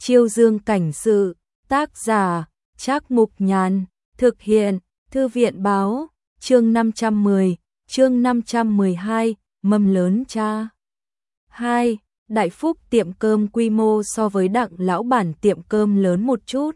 Chiêu dương cảnh sự, tác giả, Trác Mục Nhàn, thực hiện, Thư viện báo, chương 510, chương 512, mâm lớn cha. 2. Đại Phúc tiệm cơm quy mô so với Đặng lão bản tiệm cơm lớn một chút.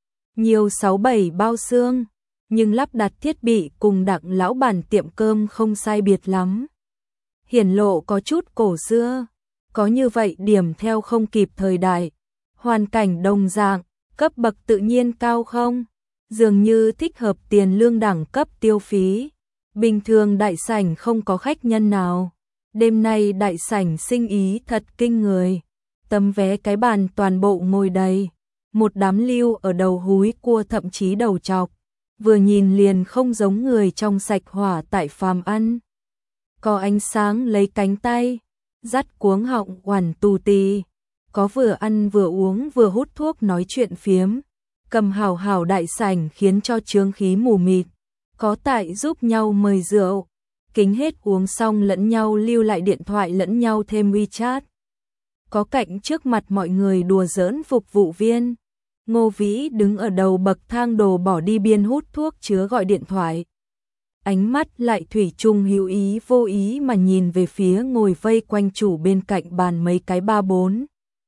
Nhiều 6-7 bao xương, nhưng lắp đặt thiết bị cùng Đặng lão bản tiệm cơm không sai biệt lắm. Hiển lộ có chút cổ xưa, có như vậy điểm theo không kịp thời đại. Hoàn cảnh đồng dạng, cấp bậc tự nhiên cao không? Dường như thích hợp tiền lương đẳng cấp tiêu phí. Bình thường đại sảnh không có khách nhân nào. Đêm nay đại sảnh sinh ý thật kinh người. Tấm vé cái bàn toàn bộ ngồi đầy. Một đám lưu ở đầu húi cua thậm chí đầu chọc. Vừa nhìn liền không giống người trong sạch hỏa tại phàm ăn. Có ánh sáng lấy cánh tay, dắt cuống họng oằn tù tì. Có vừa ăn vừa uống vừa hút thuốc nói chuyện phiếm. Cầm hảo hảo đại sảnh khiến cho chướng khí mù mịt. Có tại giúp nhau mời rượu. Kính hết uống xong lẫn nhau lưu lại điện thoại lẫn nhau thêm WeChat. Có cạnh trước mặt mọi người đùa giỡn phục vụ viên. Ngô Vĩ đứng ở đầu bậc thang đồ bỏ đi biên hút thuốc chứa gọi điện thoại. Ánh mắt lại thủy chung hữu ý vô ý mà nhìn về phía ngồi vây quanh chủ bên cạnh bàn mấy cái 3-4.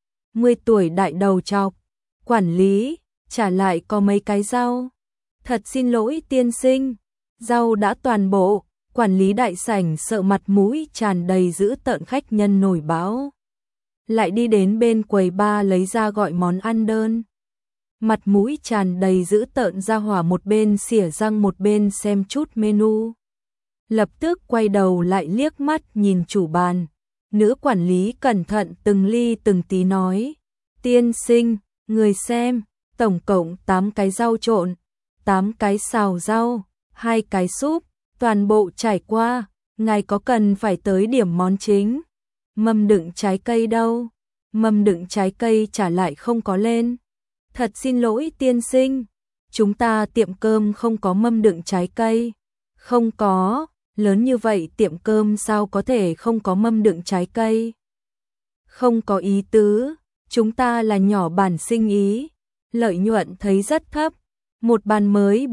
10 tuổi đại đầu chọc. Quản lý, trả lại có mấy cái rau. Thật xin lỗi tiên sinh, rau đã toàn bộ. Quản lý đại sảnh sợ mặt mũi tràn đầy giữ tợn khách nhân nổi báo. Lại đi đến bên quầy bar lấy ra gọi món ăn đơn. Mặt mũi tràn đầy giữ tợn ra hỏa một bên xỉa răng một bên xem chút menu. Lập tức quay đầu lại liếc mắt nhìn chủ bàn. Nữ quản lý cẩn thận từng ly từng tí nói. Tiên sinh, người xem, tổng cộng 8 cái rau trộn, 8 cái xào rau, 2 cái súp, toàn bộ trải qua, ngài có cần phải tới điểm món chính. Mâm đựng trái cây đâu? Mâm đựng trái cây trả lại không có lên. Thật xin lỗi tiên sinh, chúng ta tiệm cơm không có mâm đựng trái cây. Không có, lớn như vậy tiệm cơm sao có thể không có mâm đựng trái cây? Không có ý tứ, chúng ta là nhỏ bản sinh ý, lợi nhuận thấy rất thấp. Một bàn mới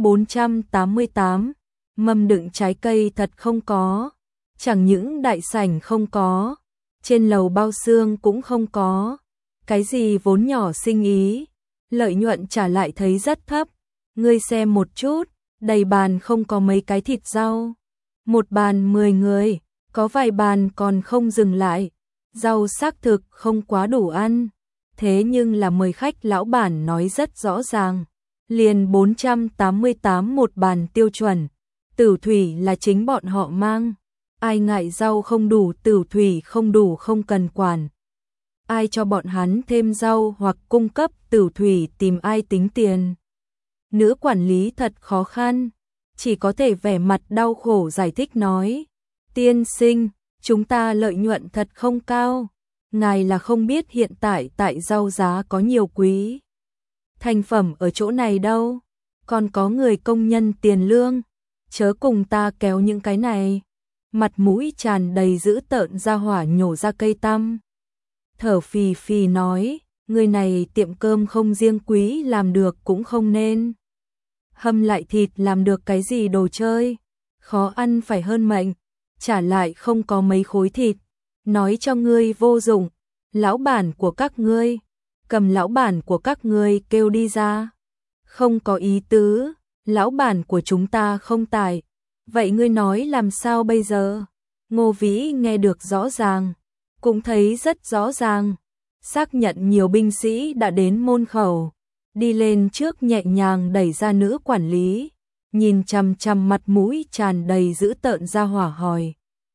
488, mâm đựng trái cây thật không có. Chẳng những đại sảnh không có, trên lầu bao xương cũng không có. Cái gì vốn nhỏ sinh ý, lợi nhuận trả lại thấy rất thấp. Ngươi xem một chút, đầy bàn không có mấy cái thịt rau. Một bàn 10 người, có vài bàn còn không dừng lại. Rau xác thực không quá đủ ăn. Thế nhưng là mời khách lão bản nói rất rõ ràng. Liền 488 một bàn tiêu chuẩn. Tửu thủy là chính bọn họ mang. Ai ngại rau không đủ tửu thủy không đủ không cần quản. Ai cho bọn hắn thêm rau hoặc cung cấp tửu thủy tìm ai tính tiền. Nữ quản lý thật khó khăn, chỉ có thể vẻ mặt đau khổ giải thích nói. Tiên sinh, chúng ta lợi nhuận thật không cao. Ngài là không biết hiện tại rau giá có nhiều quý. Thành phẩm ở chỗ này đâu, còn có người công nhân tiền lương. Chớ cùng ta kéo những cái này. Mặt mũi tràn đầy dữ tợn ra hỏa nhổ ra cây tăm. Thở phì phì nói, người này tiệm cơm không riêng quý làm được cũng không nên. Hâm lại thịt làm được cái gì đồ chơi, khó ăn phải hơn mệnh, trả lại không có mấy khối thịt. Nói cho ngươi vô dụng, lão bản của các ngươi, cầm lão bản của các ngươi kêu đi ra. Không có ý tứ, lão bản của chúng ta không tại. Vậy ngươi nói làm sao bây giờ? Ngô Vĩ nghe được rõ ràng, cũng thấy rất rõ ràng. Xác nhận nhiều binh sĩ đã đến môn khẩu, đi lên trước nhẹ nhàng đẩy ra nữ quản lý, nhìn chằm chằm mặt mũi tràn đầy dữ tợn ra hỏa hỏi.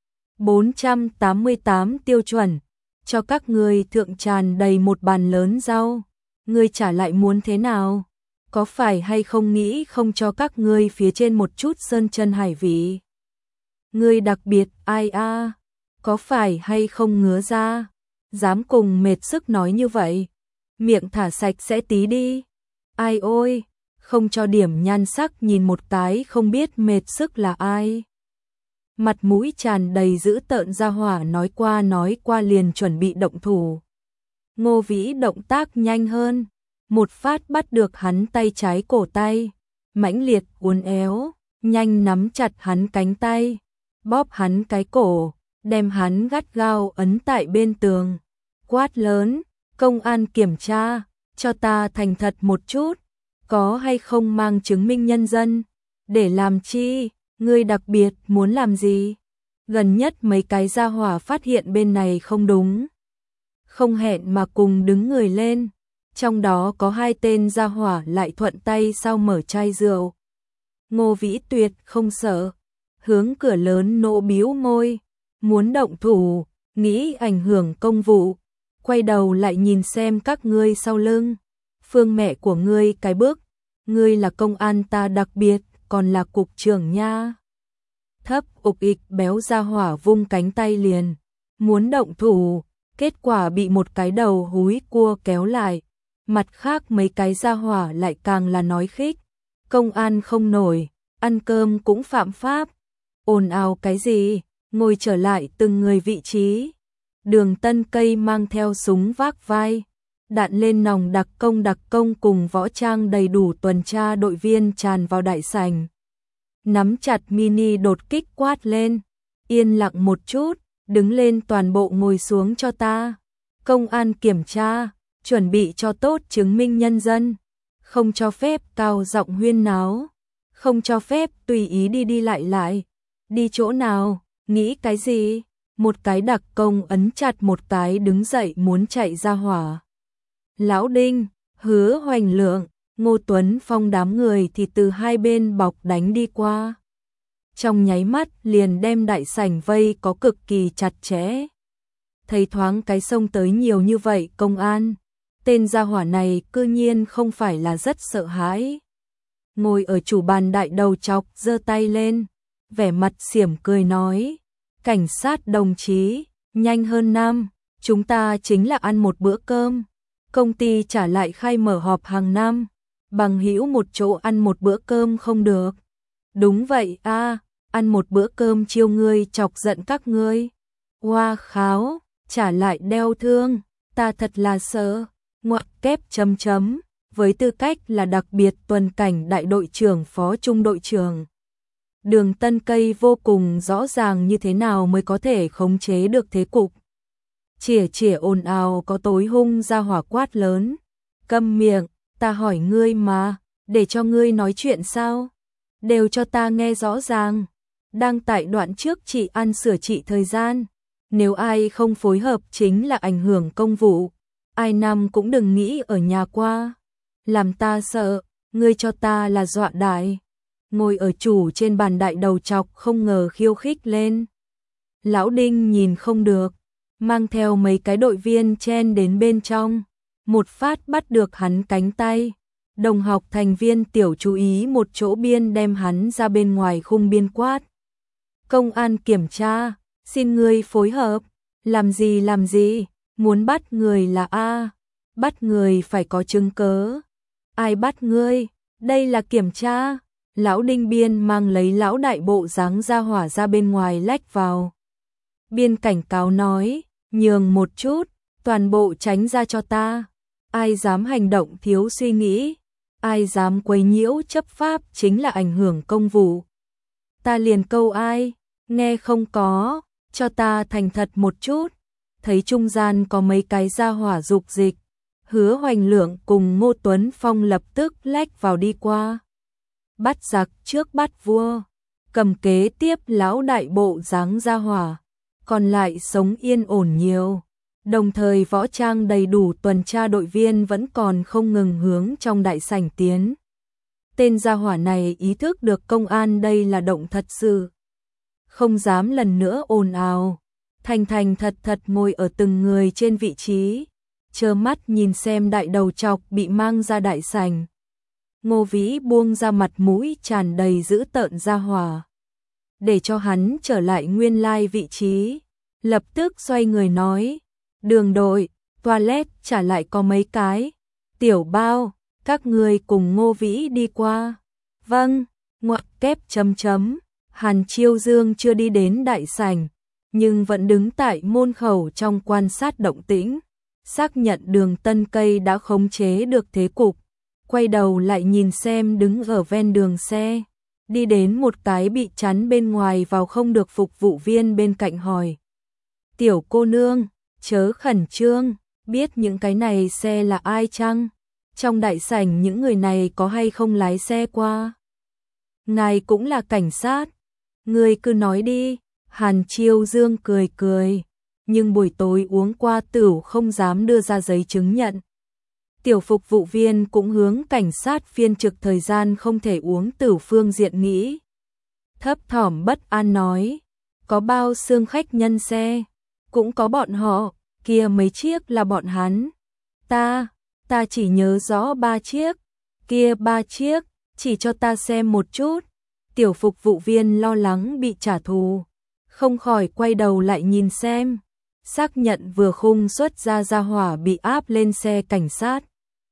488 tiêu chuẩn, cho các ngươi thượng tràn đầy một bàn lớn rau, ngươi trả lại muốn thế nào? Có phải hay không nghĩ không cho các ngươi phía trên một chút sơn chân hải vị? Ngươi đặc biệt ai a? Có phải hay không ngứa ra? Dám cùng mệt sức nói như vậy? Miệng thả sạch sẽ tí đi. Ai ôi, không cho điểm nhan sắc nhìn một cái không biết mệt sức là ai. Mặt mũi tràn đầy dữ tợn ra hỏa nói qua liền chuẩn bị động thủ. Ngô Vĩ động tác nhanh hơn, một phát bắt được hắn tay trái cổ tay, mãnh liệt uốn éo, nhanh nắm chặt hắn cánh tay, bóp hắn cái cổ, đem hắn gắt gao ấn tại bên tường, quát lớn, công an kiểm tra, cho ta thành thật một chút, có hay không mang chứng minh nhân dân, để làm chi, ngươi đặc biệt muốn làm gì? Gần nhất mấy cái gia hỏa phát hiện bên này không đúng, không hẹn mà cùng đứng người lên, trong đó có 2 tên gia hỏa lại thuận tay sau mở chai rượu. Ngô Vĩ tuyệt không sợ, hướng cửa lớn nộ bĩu môi, muốn động thủ, nghĩ ảnh hưởng công vụ, quay đầu lại nhìn xem các ngươi sau lưng, phương mẹ của ngươi cái bước, ngươi là công an ta đặc biệt, còn là cục trưởng nha. Thấp ục ịch béo gia hỏa vung cánh tay liền, muốn động thủ, kết quả bị một cái đầu húi cua kéo lại, mặt khác mấy cái gia hỏa lại càng là nói khích, công an không nổi, ăn cơm cũng phạm pháp, ồn ào cái gì, ngồi trở lại từng người vị trí. Đường Tân Cây mang theo súng vác vai, đạn lên nòng đặc công cùng võ trang đầy đủ tuần tra đội viên tràn vào đại sảnh. Nắm chặt mini đột kích quát lên, yên lặng một chút, đứng lên toàn bộ ngồi xuống cho ta. Công an kiểm tra, chuẩn bị cho tốt chứng minh nhân dân, không cho phép cao giọng huyên náo, không cho phép tùy ý đi lại. Đi chỗ nào, nghĩ cái gì? Một cái đặc công ấn chặt một cái đứng dậy muốn chạy ra hỏa. Lão Đinh, Hứa Hoành Lượng, Ngô Tuấn Phong đám người thì từ hai bên bọc đánh đi qua. Trong nháy mắt liền đem đại sảnh vây có cực kỳ chặt chẽ. Thấy thoáng cái xông tới nhiều như vậy công an, tên gia hỏa này cư nhiên không phải là rất sợ hãi. Ngồi ở chủ bàn đại đầu chọc giơ tay lên, vẻ mặt xiểm cười nói, cảnh sát đồng chí, nhanh hơn năm, chúng ta chính là ăn một bữa cơm, công ty trả lại khai mở họp hàng năm, bằng hữu một chỗ ăn một bữa cơm không được. Đúng vậy a, ăn một bữa cơm chiêu ngươi chọc giận các ngươi. Hoa kháo, trả lại đeo thương, ta thật là sợ, ngoặc kép chấm chấm, với tư cách là đặc biệt tuần cảnh đại đội trưởng phó trung đội trưởng. Đường Tân Cây vô cùng rõ ràng như thế nào mới có thể khống chế được thế cục. Chỉa ồn ào có tối hung ra hỏa quát lớn. Câm miệng, ta hỏi ngươi mà, để cho ngươi nói chuyện sao? Đều cho ta nghe rõ ràng. Đang tại đoạn trước chị ăn sửa trị thời gian. Nếu ai không phối hợp chính là ảnh hưởng công vụ. Ai năm cũng đừng nghĩ ở nhà qua. Làm ta sợ, ngươi cho ta là dọa đại. Ngồi ở chủ trên bàn đại đầu chọc không ngờ khiêu khích lên. Lão Đinh nhìn không được, mang theo mấy cái đội viên chen đến bên trong, một phát bắt được hắn cánh tay. Đồng học thành viên tiểu chú ý một chỗ biên đem hắn ra bên ngoài khung biên quát. Công an kiểm tra, xin ngươi phối hợp, làm gì, muốn bắt người là A, bắt người phải có chứng cớ. Ai bắt ngươi, đây là kiểm tra. Lão Đinh biên mang lấy lão đại bộ dáng ra hỏa ra bên ngoài lách vào. Biên cảnh cáo nói, nhường một chút, toàn bộ tránh ra cho ta. Ai dám hành động thiếu suy nghĩ, ai dám quấy nhiễu chấp pháp chính là ảnh hưởng công vụ. Ta liền câu ai, nghe không có, cho ta thành thật một chút. Thấy trung gian có mấy cái ra hỏa dục dịch, Hứa Hoành Lượng cùng Ngô Tuấn Phong lập tức lách vào đi qua. Bắt giặc trước bắt vua, cầm kế tiếp lão đại bộ dáng ra hỏa, còn lại sống yên ổn nhiều. Đồng thời võ trang đầy đủ tuần tra đội viên vẫn còn không ngừng hướng trong đại sảnh tiến. Tên gia hỏa này ý thức được công an đây là động thật sự, không dám lần nữa ồn ào, thành thật ngồi ở từng người trên vị trí, trơ mắt nhìn xem đại đầu chọc bị mang ra đại sảnh. Ngô Vĩ buông ra mặt mũi tràn đầy dữ tợn ra hỏa, để cho hắn trở lại nguyên lai vị trí, lập tức xoay người nói, đường đội, toilet trả lại có mấy cái, tiểu bao, các người cùng Ngô Vĩ đi qua. Vâng, ngoặc kép chấm chấm, Hàn Chiêu Dương chưa đi đến đại sảnh, nhưng vẫn đứng tại môn khẩu trong quan sát động tĩnh. xác nhận Đường Tân Cây đã khống chế được thế cục, quay đầu lại nhìn xem đứng ở ven đường xe, đi đến một cái bị chắn bên ngoài vào không được phục vụ viên bên cạnh hỏi. Tiểu cô nương, chớ khẩn trương, biết những cái này xe là ai chăng? Trong đại sảnh những người này có hay không lái xe qua? Ngài cũng là cảnh sát, người cứ nói đi. Hàn Chiêu Dương cười cười, nhưng buổi tối uống qua tửu không dám đưa ra giấy chứng nhận. Tiểu phục vụ viên cũng hướng cảnh sát viên trực thời gian không thể uống tửu phương diện nghĩ. Thấp thỏm bất an nói, có bao xương khách nhân xe, cũng có bọn họ, kia mấy chiếc là bọn hắn. Ta chỉ nhớ rõ 3 chiếc, kia 3 chiếc, chỉ cho ta xem một chút. Tiểu phục vụ viên lo lắng bị trả thù, không khỏi quay đầu lại nhìn xem, xác nhận vừa khung xuất ra hỏa bị áp lên xe cảnh sát.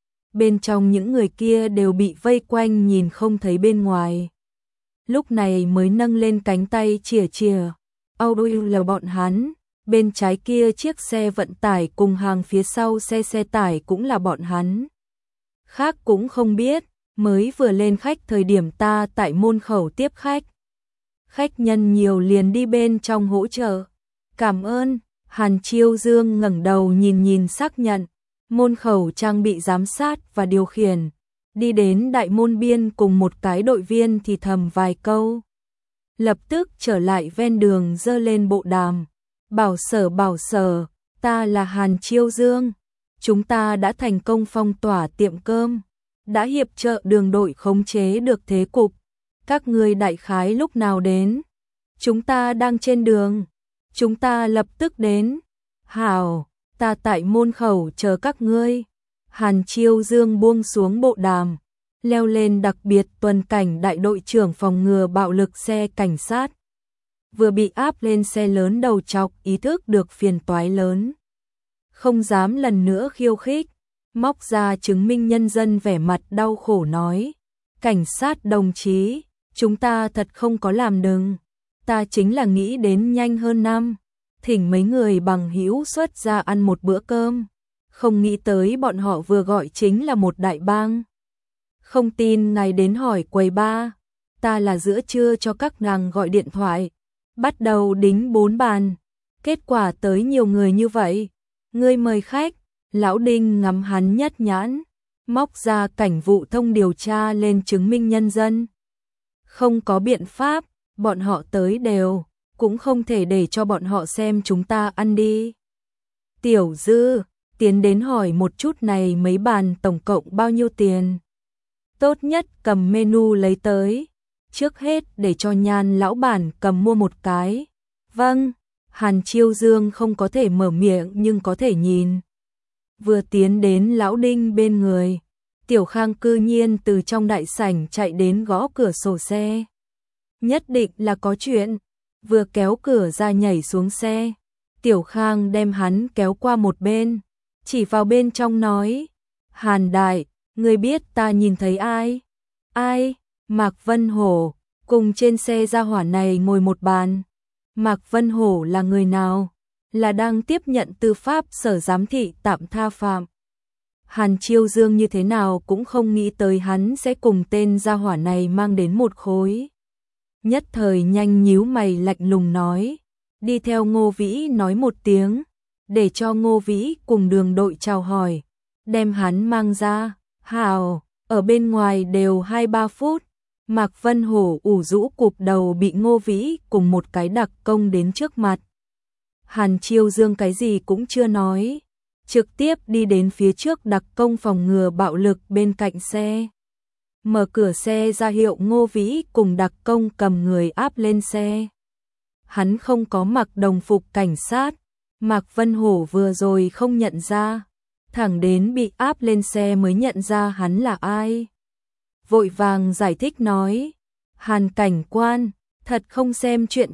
Bên trong những người kia đều bị vây quanh nhìn không thấy bên ngoài. Lúc này mới nâng lên cánh tay chìa chìa, audio là bọn hắn, bên trái kia chiếc xe vận tải cùng hàng phía sau xe tải cũng là bọn hắn. Khác cũng không biết, mới vừa lên khách thời điểm ta tại môn khẩu tiếp khách. Khách nhân nhiều liền đi bên trong hỗ trợ. Cảm ơn. Hàn Chiêu Dương ngẩng đầu nhìn xác nhận. Môn khẩu trang bị giám sát và điều khiển. Đi đến đại môn biên cùng một cái đội viên thì thầm vài câu. Lập tức trở lại ven đường giơ lên bộ đàm. Bảo sở, ta là Hàn Chiêu Dương. Chúng ta đã thành công phong tỏa tiệm cơm. Đã hiệp trợ đường đội khống chế được thế cục. Các ngươi đại khái lúc nào đến? Chúng ta đang trên đường. Chúng ta lập tức đến. Hảo, ta tại môn khẩu chờ các ngươi. Hàn Chiêu Dương buông xuống bộ đàm, leo lên đặc biệt tuần cảnh đại đội trưởng phòng ngừa bạo lực xe cảnh sát. Vừa bị áp lên xe lớn đầu chọc ý thức được phiền toái lớn. Không dám lần nữa khiêu khích, móc ra chứng minh nhân dân vẻ mặt đau khổ nói. Cảnh sát đồng chí, chúng ta thật không có làm đừng. Ta chính là nghĩ đến nhanh hơn năm. Thỉnh mấy người bằng hữu xuất ra ăn một bữa cơm. Không nghĩ tới bọn họ vừa gọi chính là một đại bang. Không tin ngài đến hỏi quầy ba. Ta là giữa trưa cho các nàng gọi điện thoại. Bắt đầu đính 4 bàn. Kết quả tới nhiều người như vậy. Ngươi mời khách. Lão Đinh ngắm hắn nhất nhãn. Móc ra cảnh vụ thông điều tra lên chứng minh nhân dân. Không có biện pháp. Bọn họ tới đều. Cũng không thể để cho bọn họ xem chúng ta ăn đi. Tiểu Dư, tiến đến hỏi một chút này mấy bàn tổng cộng bao nhiêu tiền. Tốt nhất cầm menu lấy tới. Trước hết để cho Nhan lão bản cầm mua một cái. Vâng, Hàn Chiêu Dương không có thể mở miệng nhưng có thể nhìn. Vừa tiến đến lão Đinh bên người, Tiểu Khang cư nhiên từ trong đại sảnh chạy đến gõ cửa sổ xe. Nhất định là có chuyện. Vừa kéo cửa ra nhảy xuống xe, Tiểu Khang đem hắn kéo qua một bên, chỉ vào bên trong nói, Hàn đại, ngươi biết ta nhìn thấy ai? Ai? Mạc Vân Hổ, cùng trên xe gia hỏa này ngồi một bàn. Mạc Vân Hổ là người nào? Là đang tiếp nhận tư pháp sở giám thị tạm tha phạm. Hàn Chiêu Dương như thế nào cũng không nghĩ tới hắn sẽ cùng tên gia hỏa này mang đến một khối. Nhất thời nhanh nhíu mày lạnh lùng nói, đi theo Ngô Vĩ nói một tiếng, để cho Ngô Vĩ cùng đường đội chào hỏi, đem hắn mang ra. Hào, ở bên ngoài đều 2-3 phút, Mạc Vân Hổ ủ rũ cụp đầu bị Ngô Vĩ cùng một cái đặc công đến trước mặt. Hàn Chiêu Dương cái gì cũng chưa nói, trực tiếp đi đến phía trước đặc công phòng ngừa bạo lực bên cạnh xe. Mở cửa xe ra hiệu Ngô Vĩ cùng đặc công cầm người áp lên xe. Hắn không có mặc đồng phục cảnh sát, Mạc Vân Hổ vừa rồi không nhận ra, thẳng đến bị áp lên xe mới nhận ra hắn là ai. Vội vàng giải thích nói, Hàn cảnh quan, thật không xem chuyện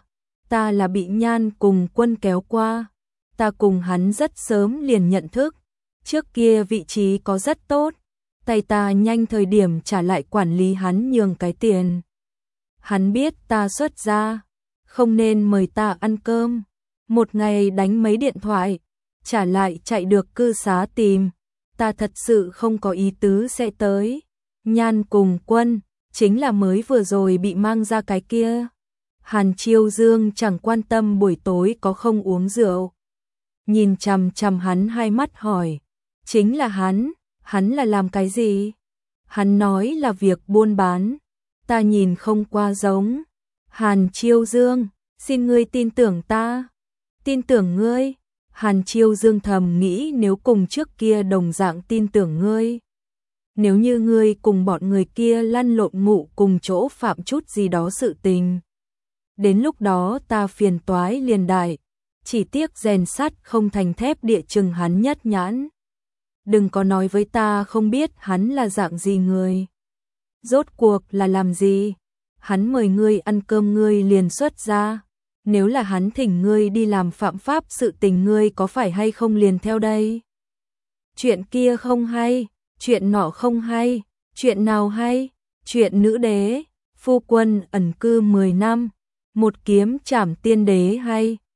ta là bị Nhan cùng Quân kéo qua, ta cùng hắn rất sớm liền nhận thức, trước kia vị trí có rất tốt. Tay ta nhanh thời điểm trả lại quản lý hắn nhường cái tiền. Hắn biết ta xuất ra, không nên mời ta ăn cơm. Một ngày đánh mấy điện thoại, trả lại chạy được cư xá tìm, ta thật sự không có ý tứ sẽ tới. Nhan cùng Quân, chính là mới vừa rồi bị mang ra cái kia. Hàn Chiêu Dương chẳng quan tâm buổi tối có không uống rượu. Nhìn chằm chằm hắn hai mắt hỏi, chính là hắn là làm cái gì? Hắn nói là việc buôn bán, ta nhìn không qua giống. Hàn Chiêu Dương, xin ngươi tin tưởng ta. Tin tưởng ngươi? Hàn Chiêu Dương thầm nghĩ nếu cùng trước kia đồng dạng tin tưởng ngươi. Nếu như ngươi cùng bọn người kia lăn lộn ngủ cùng chỗ phạm chút gì đó sự tình. Đến lúc đó ta phiền toái liền đại, chỉ tiếc rèn sắt không thành thép địa chừng hắn nhất nhãn. Đừng có nói với ta không biết hắn là dạng gì người. Rốt cuộc là làm gì? Hắn mời ngươi ăn cơm ngươi liền xuất ra. Nếu là hắn thỉnh ngươi đi làm phạm pháp sự tình ngươi có phải hay không liền theo đây? Chuyện kia không hay, chuyện nọ không hay, chuyện nào hay? Chuyện nữ đế, phu quân ẩn cư 10 năm, một kiếm trảm tiên đế hay?